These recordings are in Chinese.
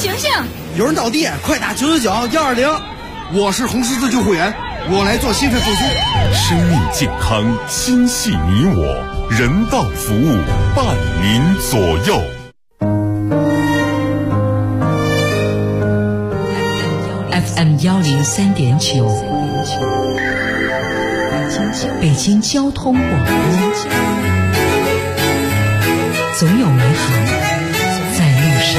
醒醒！ 有人倒地，快打999-120。我是红十字救护员，我来做心肺复苏。 生命健康，心系你我，人道服务伴您左右。 FM 103.9，北京交通广播，总有美好在路上。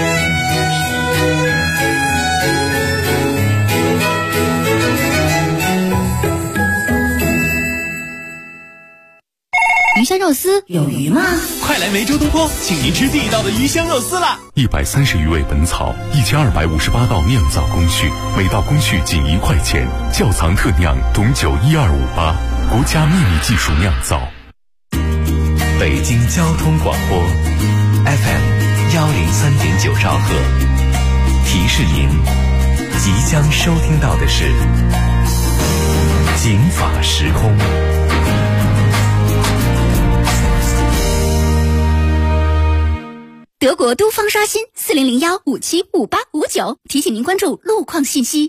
鱼香肉丝有鱼吗？ 快来梅州东坡，请您吃地道的鱼香肉丝啦 ！130余味本草，1258道酿造工序，每道工序仅1块钱。窖藏特酿董酒12588，国家秘密技术酿造。 北京交通广播 FM 103.9兆赫，提示您即将收听到的是警法时空。 德国都方刷新4001575859，提醒您关注路况信息。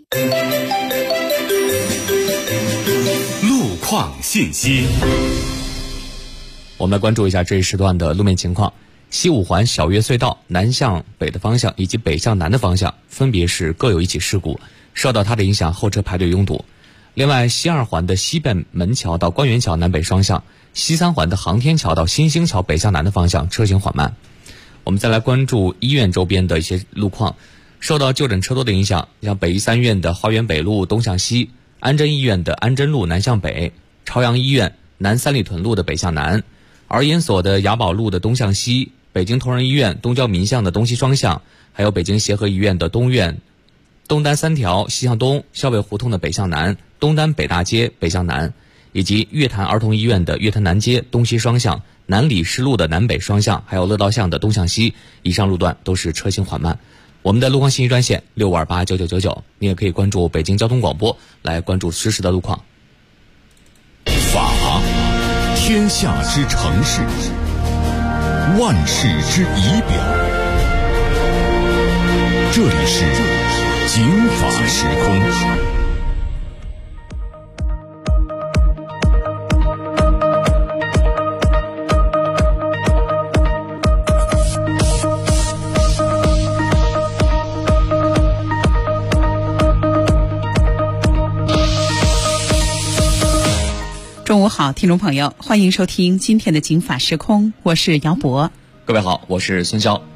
路况信息， 我们来关注一下这一时段的路面情况。西五环小岳隧道南向北的方向以及北向南的方向分别是各有一起事故，受到它的影响，后车排队拥堵。另外，西二环的西便门桥到官园桥南北双向，西三环的航天桥到新兴桥北向南的方向车行缓慢。我们再来关注医院周边的一些路况，受到就诊车多的影响，像北医三院的花园北路东向西，安贞医院的安贞路南向北，朝阳医院南三里屯路的北向南，儿研所的雅宝路的东向西，北京同仁医院东郊民巷的东西双向，还有北京协和医院的东院、东单三条西向东，校尉胡同的北向南，东单北大街北向南，以及乐坛儿童医院的乐坛南街东西双向，南礼士路的南北双向，还有乐道巷的东向西，以上路段都是车行缓慢。我们的路况信息专线65289999，你也可以关注北京交通广播来关注实时的路况。 法，天下之城市，万事之仪表。这里是警法时空。 中午好，听众朋友，欢迎收听今天的警法时空，我是姚博。 各位好，我是孙潇。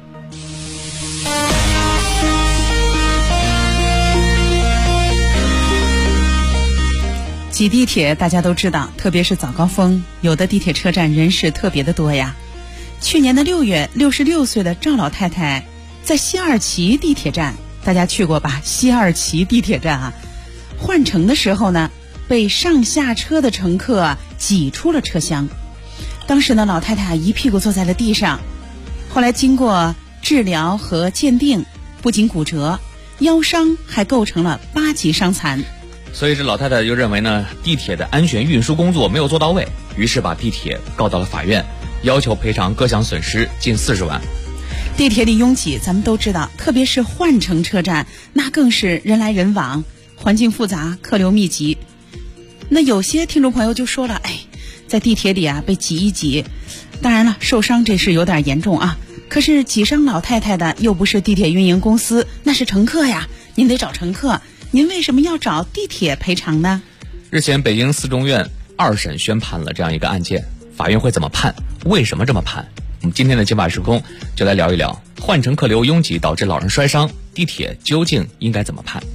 挤地铁大家都知道，特别是早高峰，有的地铁车站人是特别的多呀。去年的6月，66岁的赵老太太在西二旗地铁站，大家去过吧？西二旗地铁站啊，换乘的时候呢，被上下车的乘客挤出了车厢。当时呢，老太太一屁股坐在了地上。后来经过治疗和鉴定，不仅骨折，腰伤还构成了8级伤残。 所以这老太太就认为呢，地铁的安全运输工作没有做到位，于是把地铁告到了法院，要求赔偿各项损失近40万。 地铁里拥挤，咱们都知道，特别是换乘车站，那更是人来人往，环境复杂，客流密集。那有些听众朋友就说了，在地铁里啊被挤一挤，当然了，受伤这是有点严重啊。可是挤伤老太太的又不是地铁运营公司，那是乘客呀，您得找乘客，您为什么要找地铁赔偿呢？ 日前，北京四中院2审宣判了这样一个案件，法院会怎么判？为什么这么判？我们今天的警法时空就来聊一聊，换乘客流拥挤导致老人摔伤，地铁究竟应该怎么判？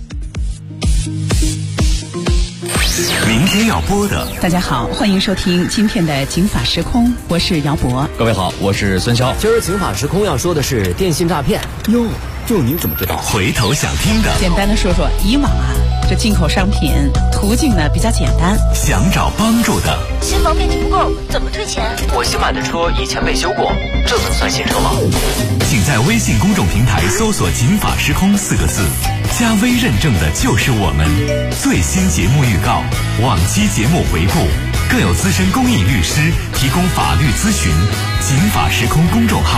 明天要播的， 大家好，欢迎收听今天的警法时空，我是姚博。 各位好，我是孙潇。 今儿警法时空要说的是电信诈骗。哟，就您怎么知道？ 回头想听的， 简单的说说，以往啊，这进口商品途径呢比较简单， 想找帮助的， 新房面积不够，怎么退钱？ 我新买的车以前没修过，这能算新车吗？ 请在微信公众平台搜索警法时空4个字，加微认证的就是我们。最新节目预告，往期节目回顾，更有资深公益律师提供法律咨询。警法时空公众号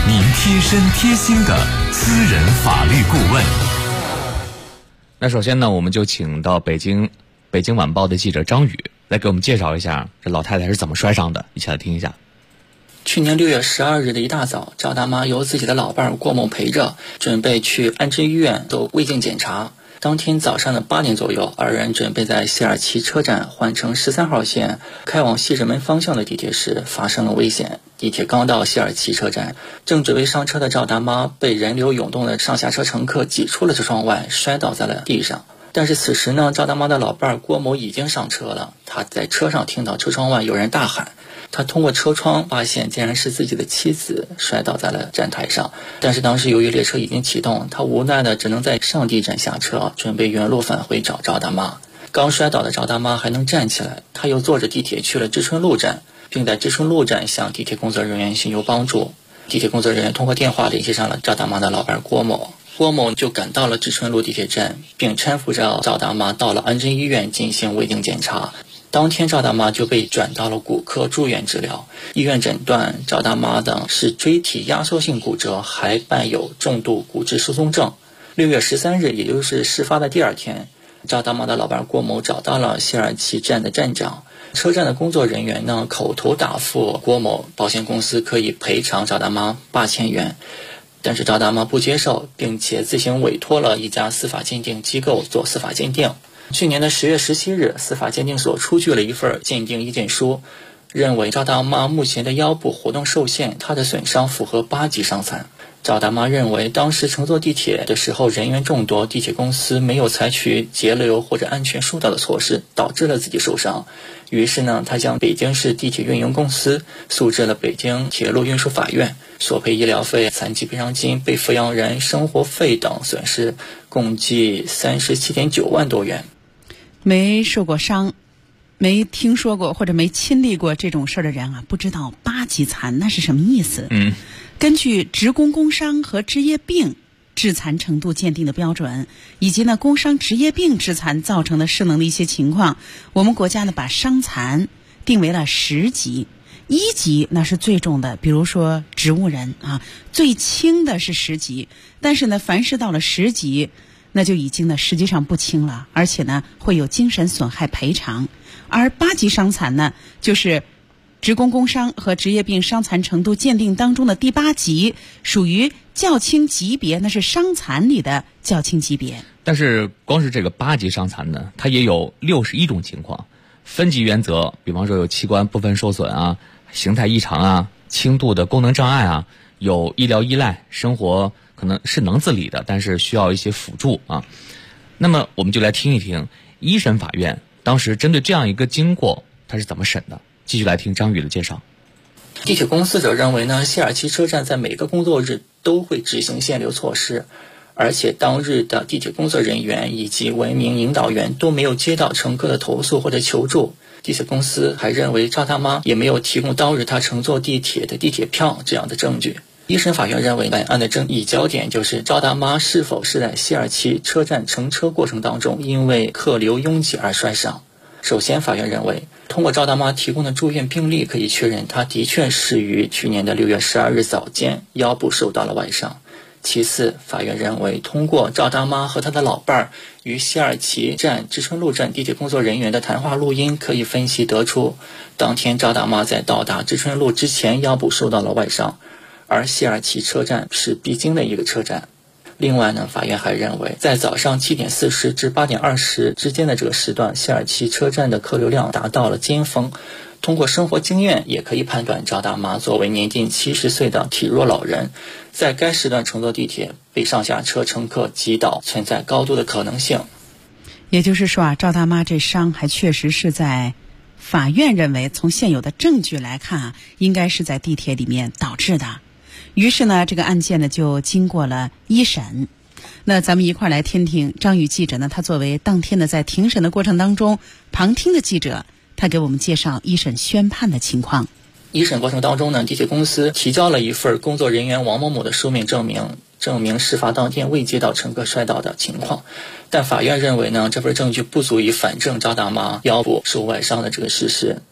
您贴身贴心的私人法律顾问。 那首先呢，我们就请到北京晚报的记者张宇来给我们介绍一下这老太太是怎么摔伤的，一起来听一下。 去年6月12日的一大早，赵大妈由自己的老伴郭某陪着，准备去安贞医院做胃镜检查。当天早上的8点左右，二人准备在西二旗车站换乘13号线开往西直门方向的地铁时发生了危险。地铁刚到西二旗车站，正准备上车的赵大妈被人流涌动的上下车乘客挤出了车窗外，摔倒在了地上。但是此时呢，赵大妈的老伴郭某已经上车了，他在车上听到车窗外有人大喊，他通过车窗发现竟然是自己的妻子摔倒在了站台上。但是当时由于列车已经启动，他无奈的只能在上地站下车，准备原路返回找赵大妈。刚摔倒的赵大妈还能站起来，他又坐着地铁去了知春路站，并在知春路站向地铁工作人员寻求帮助。地铁工作人员通过电话联系上了赵大妈的老伴郭某，郭某就赶到了知春路地铁站，并搀扶着赵大妈到了安贞医院进行胃镜检查。当天赵大妈就被转到了骨科住院治疗，医院诊断赵大妈的是椎体压缩性骨折，还伴有重度骨质疏松症。6月13日，也就是事发的第二天，赵大妈的老伴郭某找到了西二旗站的站长，车站的工作人员呢口头答复郭某，保险公司可以赔偿赵大妈8000元。但是赵大妈不接受，并且自行委托了一家司法鉴定机构做司法鉴定。去年的10月17日，司法鉴定所出具了一份鉴定意见书，认为赵大妈目前的腰部活动受限，她的损伤符合8级伤残。赵大妈认为当时乘坐地铁的时候人员众多，地铁公司没有采取节流或者安全疏导的措施，导致了自己受伤。于是呢，他向北京市地铁运营公司诉至了北京铁路运输法院，索赔医疗费、残疾赔偿金、被抚养人生活费等损失，共计37.9万多元。 没受过伤，没听说过或者没亲历过这种事儿的人啊，不知道8级残那是什么意思。根据职工工伤和职业病致残程度鉴定的标准，以及呢工伤职业病致残造成的失能的一些情况，我们国家呢把伤残定为了10级。1级那是最重的，比如说植物人啊，最轻的是10级，但是呢凡是到了10级，那就已经呢实际上不轻了，而且呢会有精神损害赔偿。而8级伤残呢，就是职工工伤和职业病伤残程度鉴定当中的第8级，属于较轻级别，那是伤残里的较轻级别。 但是光是这个8级伤残呢，它也有61种情况。分级原则，比方说有器官部分受损啊、形态异常啊、轻度的功能障碍啊、有医疗依赖、生活可能是能自理的，但是需要一些辅助啊。那么我们就来听一听一审法院当时针对这样一个经过，它是怎么审的。继续来听张宇的介绍。 地铁公司者认为呢，西二旗车站在每个工作日都会执行限流措施，而且当日的地铁工作人员以及文明引导员都没有接到乘客的投诉或者求助。地铁公司还认为赵大妈也没有提供当日她乘坐地铁的地铁票这样的证据。一审法院认为本案的争议焦点就是赵大妈是否是在西二旗车站乘车过程当中因为客流拥挤而摔伤。首先，法院认为通过赵大妈提供的住院病历可以确认她的确是于去年的6月12日早间腰部受到了外伤。其次，法院认为通过赵大妈和她的老伴儿与西二旗站知春路站地铁工作人员的谈话录音可以分析得出，当天赵大妈在到达知春路之前腰部受到了外伤，而西二旗车站是必经的一个车站。另外呢，法院还认为在早上7点40至8点20之间的这个时段，西二旗车站的客流量达到了尖峰。通过生活经验也可以判断赵大妈作为年近70岁的体弱老人，在该时段乘坐地铁被上下车乘客挤倒存在高度的可能性。 也就是说啊，赵大妈这伤还确实是在法院认为从现有的证据来看啊，应该是在地铁里面导致的。于是呢，这个案件呢就经过了一审。那咱们一块来听听张宇记者呢，他作为当天的在庭审的过程当中旁听的记者，他给我们介绍一审宣判的情况。 一审过程当中呢，地铁公司提交了一份工作人员王某某的书面证明事发当天未接到乘客摔倒的情况，但法院认为呢，这份证据不足以反证赵大妈腰部受外伤的这个事实。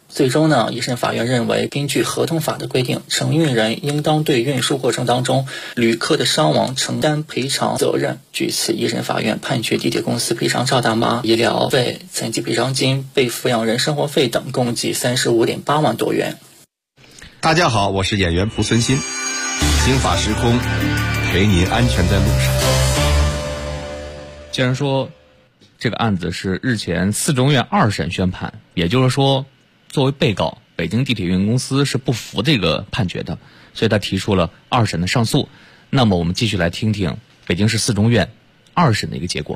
最终呢，一审法院认为，根据合同法的规定，承运人应当对运输过程当中旅客的伤亡承担赔偿责任。据此，一审法院判决地铁公司赔偿赵大妈医疗费、残疾赔偿金、被抚养人生活费等共计35.8万多元。 大家好，我是演员蒲森新，刑法时空，陪您安全在路上。 既然说这个案子是日前4中院2审宣判，也就是说作为被告，北京地铁运营公司是不服这个判决的，所以他提出了2审的上诉。那么我们继续来听听北京市4中院2审的一个结果。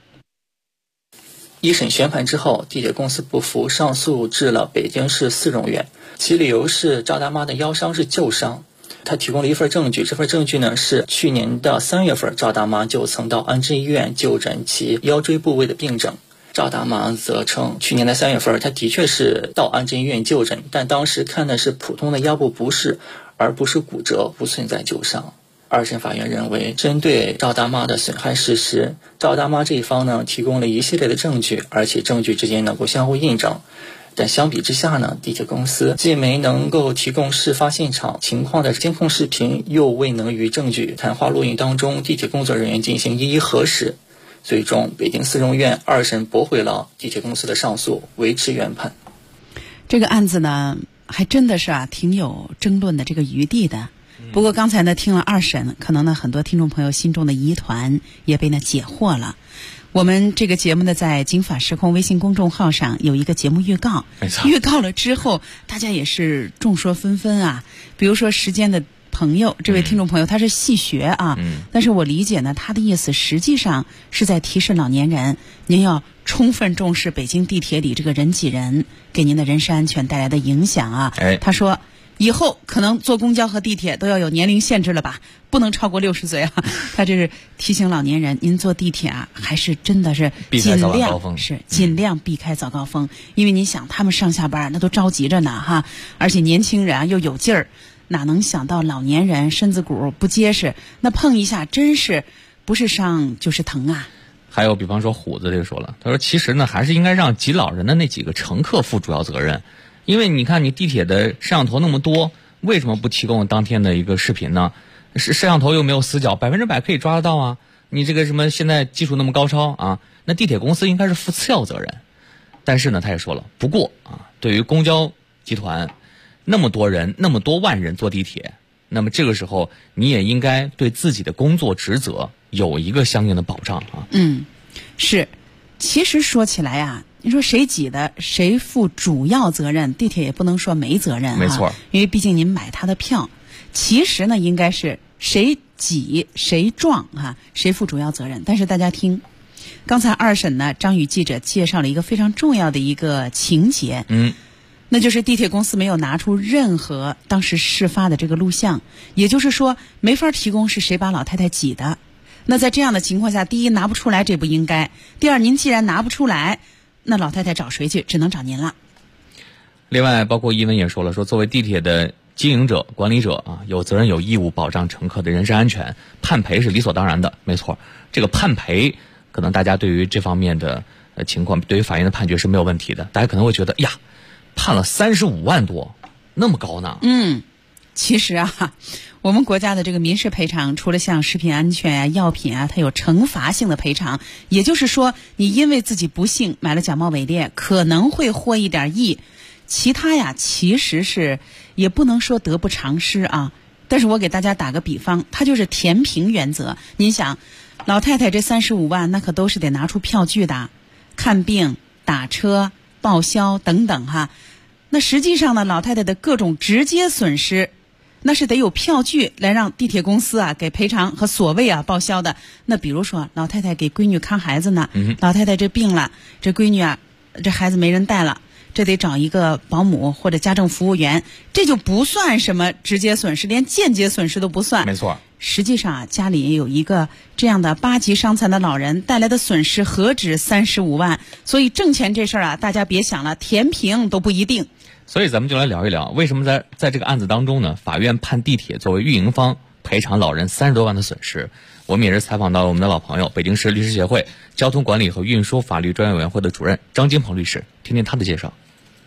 一审宣判之后，地铁公司不服，上诉至了北京市4中院，其理由是赵大妈的腰伤是旧伤。他提供了一份证据，这份证据呢是去年的3月份，赵大妈就曾到安贞医院就诊其腰椎部位的病症。赵大妈则称，去年的3月份，她的确是到安贞医院就诊，但当时看的是普通的腰部不适，而不是骨折，不存在旧伤。2审法院认为，针对赵大妈的损害事实，赵大妈这一方呢提供了一系列的证据，而且证据之间能够相互印证。但相比之下呢，地铁公司既没能够提供事发现场情况的监控视频，又未能与证据谈话录音当中地铁工作人员进行一一核实。最终，北京4中院2审驳回了地铁公司的上诉，维持原判。 这个案子呢，还真的是挺有争论的这个余地的。不过刚才呢听了2审，可能呢很多听众朋友心中的疑团也被解惑了。我们这个节目呢，在警法时空微信公众号上有一个节目预告，预告了之后，大家也是众说纷纷啊。比如说时间的朋友，这位听众朋友他是细学啊，但是我理解呢，他的意思实际上是在提示老年人，您要充分重视北京地铁里这个人挤人给您的人身安全带来的影响啊。他说，以后可能坐公交和地铁都要有年龄限制了吧，不能超过60岁啊。他这是提醒老年人，您坐地铁啊，还是真的是尽量避开早高峰，因为你想他们上下班那都着急着呢哈，而且年轻人又有劲儿，哪能想到老年人身子骨不结实，那碰一下真是不是伤就是疼啊。 还有比方说虎子这个说了，他说其实呢还是应该让挤老人的那几个乘客负主要责任。因为你看你地铁的摄像头那么多，为什么不提供当天的一个视频呢？摄像头又没有死角，100%可以抓得到啊。你这个什么现在技术那么高超啊，那地铁公司应该是负次要责任。但是呢他也说了，不过啊，对于公交集团那么多人那么多万人坐地铁，那么这个时候你也应该对自己的工作职责有一个相应的保障啊。 是，其实说起来啊，你说谁挤的谁负主要责任，地铁也不能说没责任， 没错， 因为毕竟您买他的票。其实呢应该是谁挤谁撞谁负主要责任。但是大家听，刚才2审呢张宇记者介绍了一个非常重要的一个情节，那就是地铁公司没有拿出任何当时事发的这个录像，也就是说没法提供是谁把老太太挤的。那在这样的情况下，第一拿不出来这不应该，第二您既然拿不出来，那老太太找谁去？只能找您了。 另外包括一文也说了，说作为地铁的经营者管理者啊，有责任有义务保障乘客的人身安全，判赔是理所当然的。没错，这个判赔可能大家对于这方面的情况，对于法院的判决是没有问题的。大家可能会觉得呀，判了35万多，那么高呢？ 其实啊，我们国家的这个民事赔偿，除了像食品安全啊、药品啊，它有惩罚性的赔偿，也就是说，你因为自己不幸买了假冒伪劣，可能会获一点益。其他呀，其实是也不能说得不偿失啊。但是我给大家打个比方，它就是填平原则。您想，老太太这35万，那可都是得拿出票据的，看病、打车、报销等等哈。那实际上呢，老太太的各种直接损失，那是得有票据来让地铁公司给赔偿和所谓报销的。那比如说老太太给闺女看孩子呢，老太太这病了，这闺女这孩子没人带了，这得找一个保姆或者家政服务员，这就不算什么直接损失，连间接损失都不算。 没错， 实际上家里有一个这样的8级伤残的老人，带来的损失何止35万，所以挣钱这事儿大家别想了，填平都不一定。 所以咱们就来聊一聊，为什么在这个案子当中呢，法院判地铁作为运营方赔偿老人30多万的损失。我们也是采访到了我们的老朋友，北京市律师协会交通管理和运输法律专业委员会的主任张金鹏律师，听听他的介绍。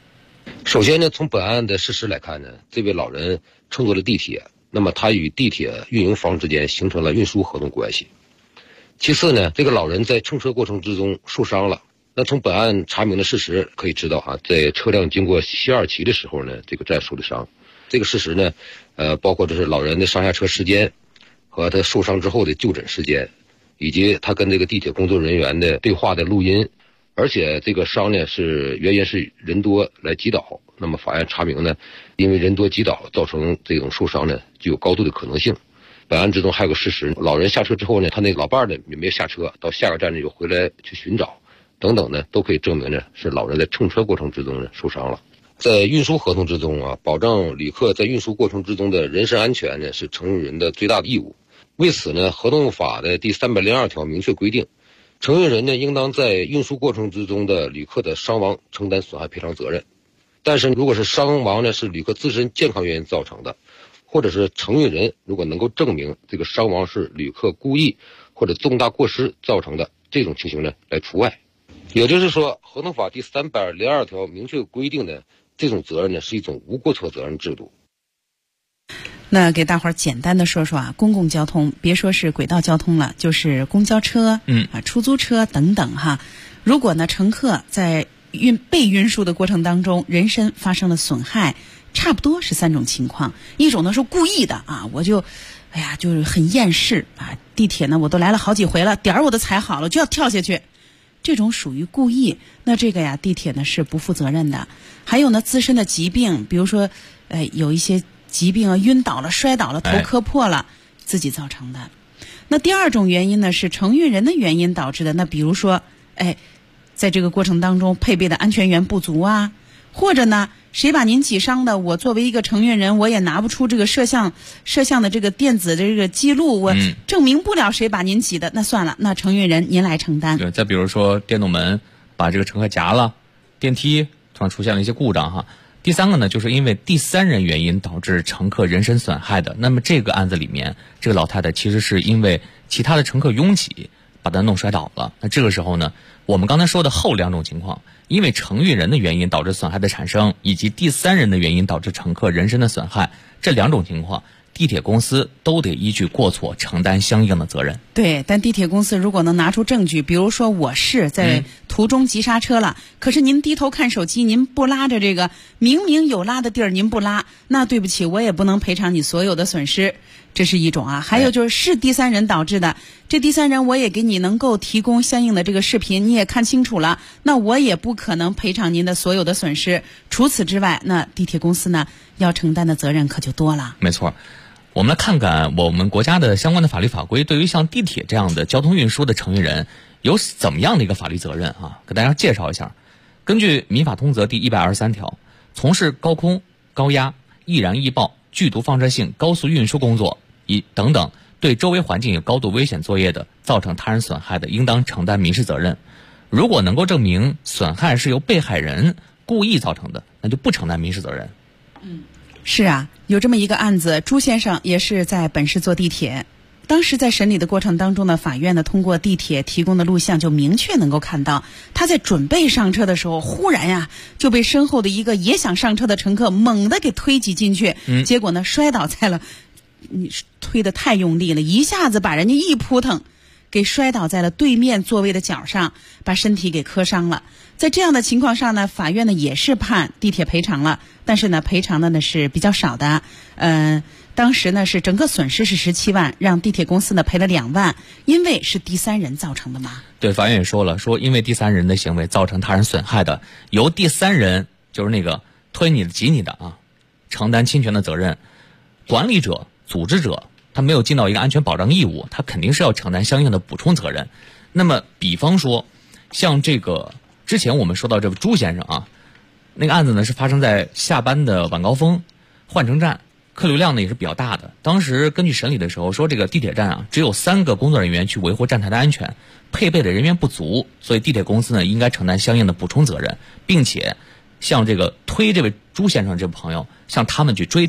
首先呢，从本案的事实来看呢，这位老人乘坐了地铁，那么他与地铁运营方之间形成了运输合同关系。其次呢，这个老人在乘车过程之中受伤了。那从本案查明的事实可以知道在车辆经过西二旗的时候呢，这个再受的伤。这个事实呢，包括就是老人的上下车时间和他受伤之后的就诊时间，以及他跟这个地铁工作人员的对话的录音。而且这个伤呢原因是人多来击倒，那么法院查明呢，因为人多击倒造成这种受伤呢，具有高度的可能性。本案之中还有个事实，老人下车之后呢，他那老伴呢也没有下车，到下个站呢又回来去寻找，等等呢，都可以证明呢是老人在乘车过程之中呢受伤了。在运输合同之中保障旅客在运输过程之中的人身安全呢，是承运人的最大的义务。为此呢，合同法的第302条明确规定，承运人呢应当在运输过程之中的旅客的伤亡承担损害赔偿责任。但是如果是伤亡呢是旅客自身健康原因造成的，或者是承运人如果能够证明这个伤亡是旅客故意或者重大过失造成的，这种情形呢来除外。也就是说，合同法第302条明确规定的这种责任呢是一种无过错责任制度。 那给大伙儿简单的说说公共交通，别说是轨道交通了，就是公交车、出租车等等如果呢乘客在被运输的过程当中人身发生了损害，差不多是3种情况。一种呢是故意的我就就是很厌世地铁呢我都来了好几回了，点儿我都踩好了就要跳下去，这种属于故意。那这个地铁呢是不负责任的。还有呢自身的疾病，比如说有一些疾病晕倒了、摔倒了、头磕破了，自己造成的。那第二种原因呢是承运人的原因导致的。那比如说在这个过程当中配备的安全员不足或者呢谁把您挤伤的，我作为一个承运人我也拿不出这个摄像的这个电子的这个记录，我证明不了谁把您挤的，那算了，那承运人您来承担。 对，再比如说电动门把这个乘客夹了，电梯突然出现了一些故障第三个呢，就是因为第三人原因导致乘客人身损害的。那么这个案子里面，这个老太太其实是因为其他的乘客拥挤把她弄摔倒了。那这个时候呢，我们刚才说的后2种情况，因为承运人的原因导致损害的产生，以及第三人的原因导致乘客人身的损害，这2种情况，地铁公司都得依据过错承担相应的责任。 对，但地铁公司如果能拿出证据，比如说我是在途中急刹车了，可是您低头看手机，您不拉着这个明明有拉的地儿您不拉，那对不起，我也不能赔偿你所有的损失，这是一种还有就是第三人导致的，这第三人我也给你能够提供相应的这个视频，你也看清楚了，那我也不可能赔偿您的所有的损失。除此之外，那地铁公司呢要承担的责任可就多了。 没错。我们来看看我们国家的相关的法律法规对于像地铁这样的交通运输的承运人有怎么样的一个法律责任给大家介绍一下。根据民法通则第123条，从事高空、高压、易燃易爆、剧毒放射性高速运输工作等等对周围环境有高度危险作业的，造成他人损害的，应当承担民事责任。如果能够证明损害是由被害人故意造成的，那就不承担民事责任。 是有这么一个案子，朱先生也是在本市坐地铁，当时在审理的过程当中呢，法院呢通过地铁提供的录像就明确能够看到，他在准备上车的时候，忽然就被身后的一个也想上车的乘客猛地给推挤进去，结果呢摔倒在了，你推得太用力了，一下子把人家一扑腾给摔倒在了对面座位的角上，把身体给磕伤了。在这样的情况上呢，法院呢也是判地铁赔偿了，但是呢赔偿的呢是比较少的。当时呢是整个损失是17万，让地铁公司呢赔了2万，因为是第三人造成的嘛。 对，法院也说了，说因为第三人的行为造成他人损害的，由第三人就是那个推你的挤你的承担侵权的责任。管理者、组织者他没有尽到一个安全保障义务，他肯定是要承担相应的补充责任。那么比方说像这个之前我们说到这个朱先生那个案子呢是发生在下班的晚高峰，换乘站客流量呢也是比较大的。当时根据审理的时候说，这个地铁站只有3个工作人员去维护站台的安全，配备的人员不足，所以地铁公司呢应该承担相应的补充责任，并且向这个推这位朱先生这朋友向他们去追偿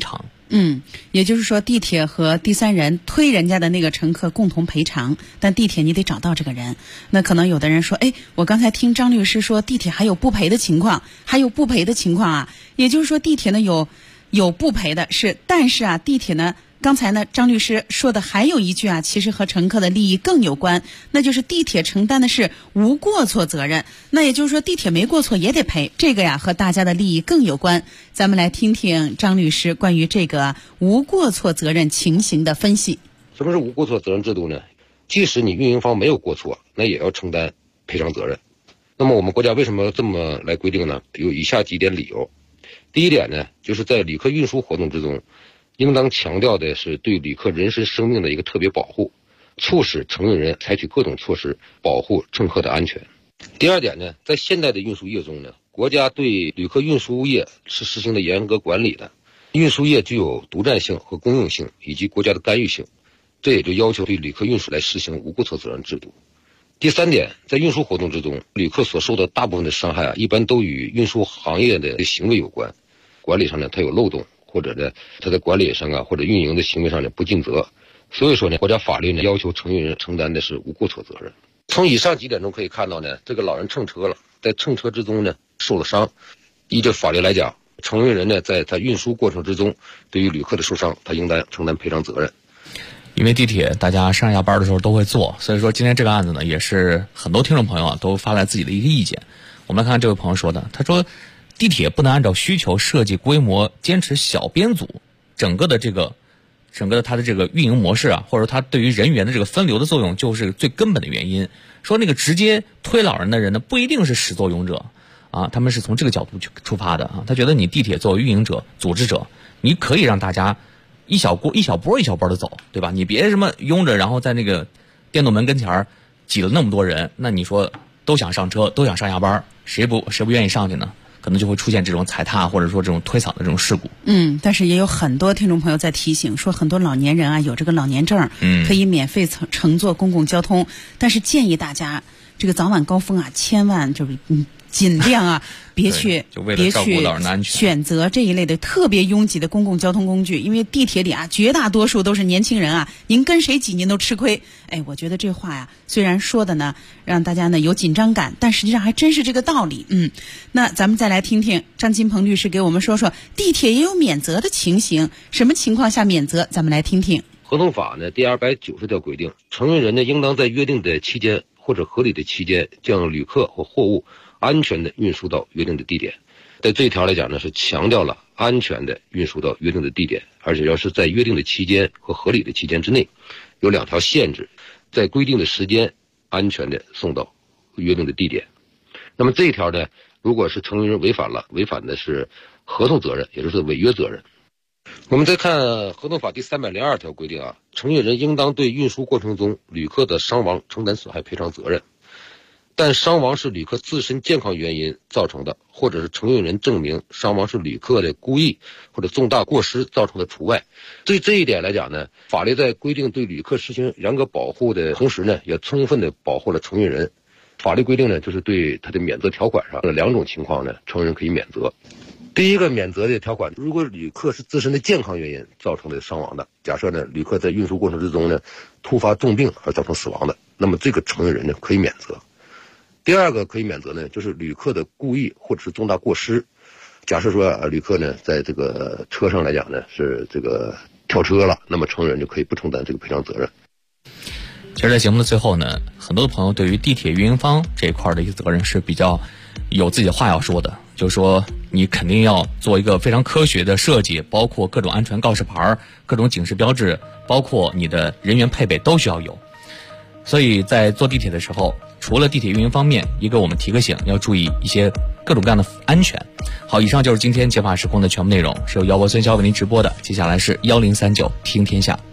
也就是说地铁和第三人推人家的那个乘客共同赔偿，但地铁你得找到这个人。那可能有的人说，我刚才听张律师说地铁还有不赔的情况，啊，也就是说地铁呢有不赔的是，但是啊地铁呢刚才呢张律师说的还有一句啊，其实和乘客的利益更有关，那就是地铁承担的是无过错责任。那也就是说地铁没过错也得赔，这个呀和大家的利益更有关。咱们来听听张律师关于这个无过错责任情形的分析。 什么是无过错责任制度呢？即使你运营方没有过错，那也要承担赔偿责任。那么我们国家为什么这么来规定呢？有以下几点理由。第一点呢，就是在旅客运输活动之中，应当强调的是对旅客人身生命的一个特别保护，促使承运人采取各种措施保护乘客的安全。第二点呢，在现代的运输业中呢，国家对旅客运输业是实行的严格管理的，运输业具有独占性和公用性以及国家的干预性，这也就要求对旅客运输来实行无过错责任制度。第三点，在运输活动之中，旅客所受到大部分的伤害一般都与运输行业的行为有关，管理上呢它有漏洞，或者呢他在管理上或者运营的行为上不尽责，所以说呢国家法律呢要求承运人承担的是无过错责任。从以上几点中可以看到呢，这个老人乘车了，在乘车之中呢受了伤，依这法律来讲，承运人呢在他运输过程之中对于旅客的受伤，他应当承担赔偿责任。 因为地铁大家上下班的时候都会坐，所以说今天这个案子呢也是很多听众朋友都发来自己的一个意见。我们来看看这位朋友说的，他说地铁不能按照需求设计规模，坚持小编组，整个的它的这个运营模式啊，或者它对于人员的这个分流的作用就是最根本的原因。说那个直接推老人的人呢不一定是始作俑者啊，他们是从这个角度去出发的啊。他觉得你地铁作为运营者组织者，你可以让大家一小波的走，对吧？你别什么拥着，然后在那个电动门跟前挤了那么多人，那你说都想上车，都想上下班，谁不愿意上去呢？可能就会出现这种踩踏或者说这种推搡的这种事故。 但是也有很多听众朋友在提醒说，很多老年人啊有这个老年证，可以免费乘坐公共交通，但是建议大家这个早晚高峰啊，千万就是尽量啊别去选择这一类的特别拥挤的公共交通工具，因为地铁里啊绝大多数都是年轻人啊，您跟谁挤您都吃亏。我觉得这话呀虽然说的呢让大家呢有紧张感，但实际上还真是这个道理。那咱们再来听听张金鹏律师给我们说说地铁也有免责的情形，什么情况下免责，咱们来听听。 合同法呢第290条规定，承运人呢应当在约定的期间或者合理的期间将旅客或货物安全的运输到约定的地点。在这一条来讲呢，是强调了安全的运输到约定的地点，而且要是在约定的期间和合理的期间之内，有2条限制，在规定的时间安全的送到约定的地点。那么这一条呢，如果是承运人违反的是合同责任，也就是违约责任。我们再看合同法第302条规定啊，承运人应当对运输过程中旅客的伤亡承担损害赔偿责任，但伤亡是旅客自身健康原因造成的，或者是承运人证明伤亡是旅客的故意或者重大过失造成的除外。对这一点来讲呢，法律在规定对旅客实行严格保护的同时呢，也充分的保护了承运人。法律规定呢，就是对他的免责条款上的2种情况呢，承运人可以免责。第一个免责的条款，如果旅客是自身的健康原因造成的伤亡的，假设呢旅客在运输过程之中呢突发重病而造成死亡的，那么这个承运人呢可以免责。第二个可以免责呢，就是旅客的故意或者是重大过失。假设说旅客呢在这个车上来讲呢是这个跳车了，那么承运人就可以不承担这个赔偿责任。 其实在节目的最后呢，很多的朋友对于地铁运营方这一块的一个责任是比较有自己的话要说的，就是说你肯定要做一个非常科学的设计，包括各种安全告示牌、各种警示标志，包括你的人员配备都需要有。所以在坐地铁的时候，除了地铁运营方面，一个我们提个醒，要注意一些各种各样的安全。好，以上就是今天解码时空的全部内容，是由姚博孙骁为您直播的。接下来是1039听天下。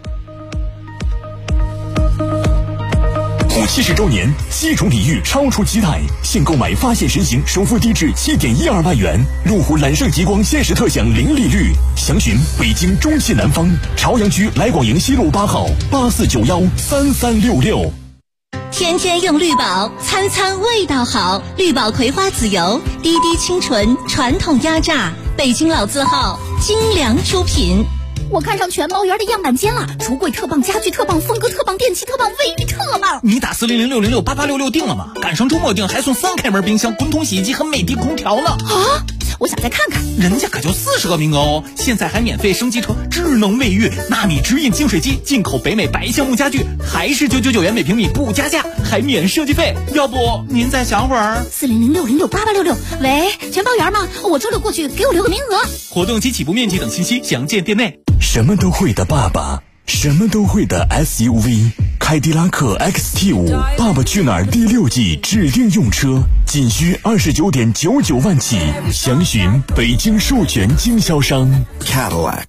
虎70周年，7重礼遇超出期待，现购买发现神行首付低至7.12万元，路虎揽胜极光限时特享零利率。详询北京中汽南方朝阳区来广营西路8号84913366。 天天用绿宝，餐餐味道好。绿宝葵花籽油，滴滴清纯，传统压榨，北京老字号，精良出品。 我看上全包园的样板间了，橱柜特棒，家具特棒，风格特棒，电器特棒，卫浴特棒。 你打400-606-8866订了吗？赶上周末订还送3开门冰箱、滚筒洗衣机和美的空调呢。 啊！我想再看看， 人家可就40个名额哦！现在还免费升级成智能卫浴、纳米直饮净水机，进口北美白橡木家具，还是999元每平米不加价，还免设计费。要不您再想会儿 ？400-606-8866。喂，全包园吗？我周六过去，给我留个名额。 活动及起步面积等信息详见店内。 什么都会的爸爸，什么都会的 SUV， 凯迪拉克 XT5 爸爸去哪儿第6季指定用车，仅需29.99万起，详询北京授权经销商 Cadillac。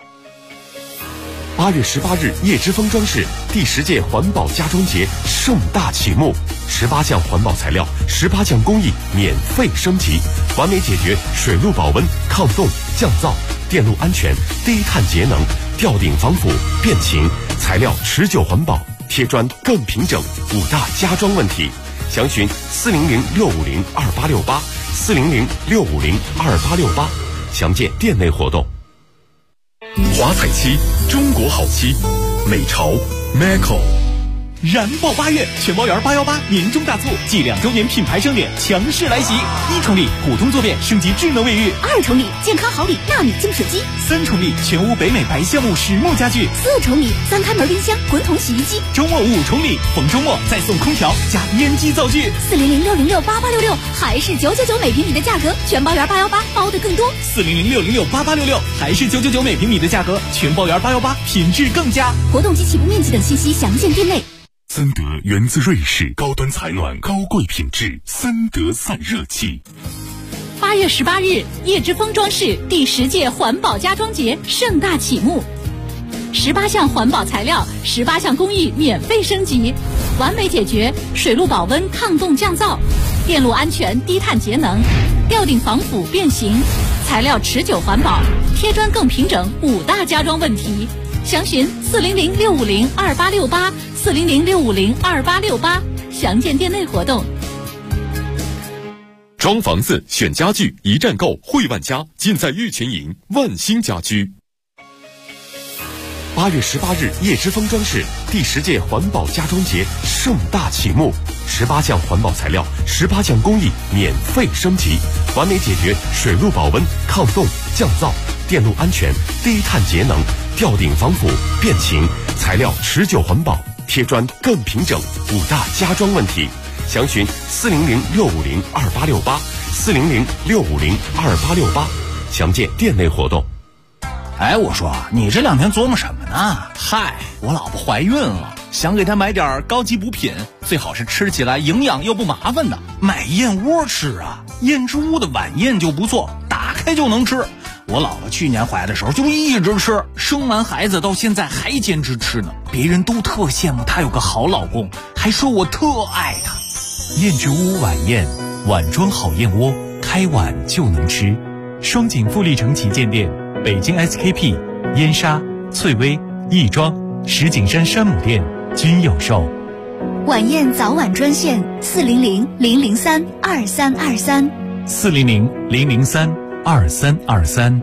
8月18日，叶之峰装饰第10届环保家装节盛大启幕，18项环保材料，18项工艺免费升级，完美解决水路保温、抗冻、降噪、电路安全、低碳节能、吊顶防腐、变形，材料持久环保，贴砖更平整，5大家装问题。详询400-650-2868，400-650-2868，详见店内活动。华彩漆，中国好漆，美潮 Maco。 燃爆8月，全包园818年终大促，继2周年品牌盛典强势来袭！1重礼普通坐便升级智能卫浴 ，2重礼健康好礼纳米净水机 ，3重礼全屋北美白橡木实木家具 ，4重礼3开门冰箱、滚筒洗衣机。 周末5重礼，逢周末再送空调加烟机灶具。 400-606-8866，还是999每平米的价格，全包园818包的更多。 400-606-8866，还是999每平米的价格，全包园818品质更佳。 活动及起步面积等信息详见店内。 森德源自瑞士，高端采暖，高贵品质，森德散热器。 8月18日，叶之峰装饰第10届环保家装节盛大启幕，18项环保材料，18项工艺免费升级，完美解决水路保温、抗冻降噪、电路安全、低碳节能、吊顶防腐变形，材料持久环保，贴砖更平整，5大家装问题。详询400-650-2868，400-650-2868，详见店内活动。 装房子选家具，一站购惠万家，尽在玉泉营万兴家居。8月18日，叶之峰装饰第10届环保家装节盛大启幕，18项环保材料，18项工艺免费升级，完美解决水路保温、抗冻、降噪、电路安全、低碳节能、吊顶防腐、变形，材料持久环保，贴砖更平整，5大家装问题。详询400-650-2868，400-650-2868，详见店内活动。 哎，我说你这2天琢磨什么呢？嗨，我老婆怀孕了，想给她买点高级补品，最好是吃起来营养又不麻烦的。买燕窝吃啊，燕之屋的晚宴就不错，打开就能吃。我老婆去年怀的时候就一直吃，生完孩子到现在还坚持吃呢。别人都特羡慕她有个好老公，还说我特爱她。 燕之屋晚宴，碗装好燕窝，开碗就能吃。双井富力城旗舰店、北京 SKP、燕莎、翠微、亦庄、石景山山姆店均有售。 晚宴早晚专线400-003-2323。 400-003-2323。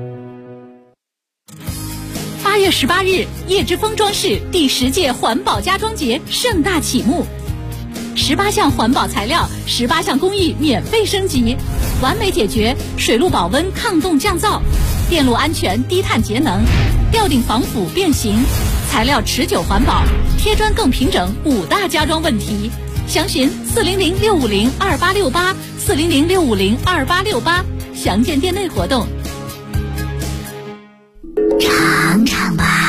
8月18日，叶之峰装饰第10届环保家装节盛大启幕，18项环保材料，18项工艺免费升级，完美解决水路保温、抗冻降噪、电路安全、低碳节能、吊顶防腐变形，材料持久环保，贴砖更平整，5大家装问题。详询400-650-2868，400-650-2868，详见店内活动。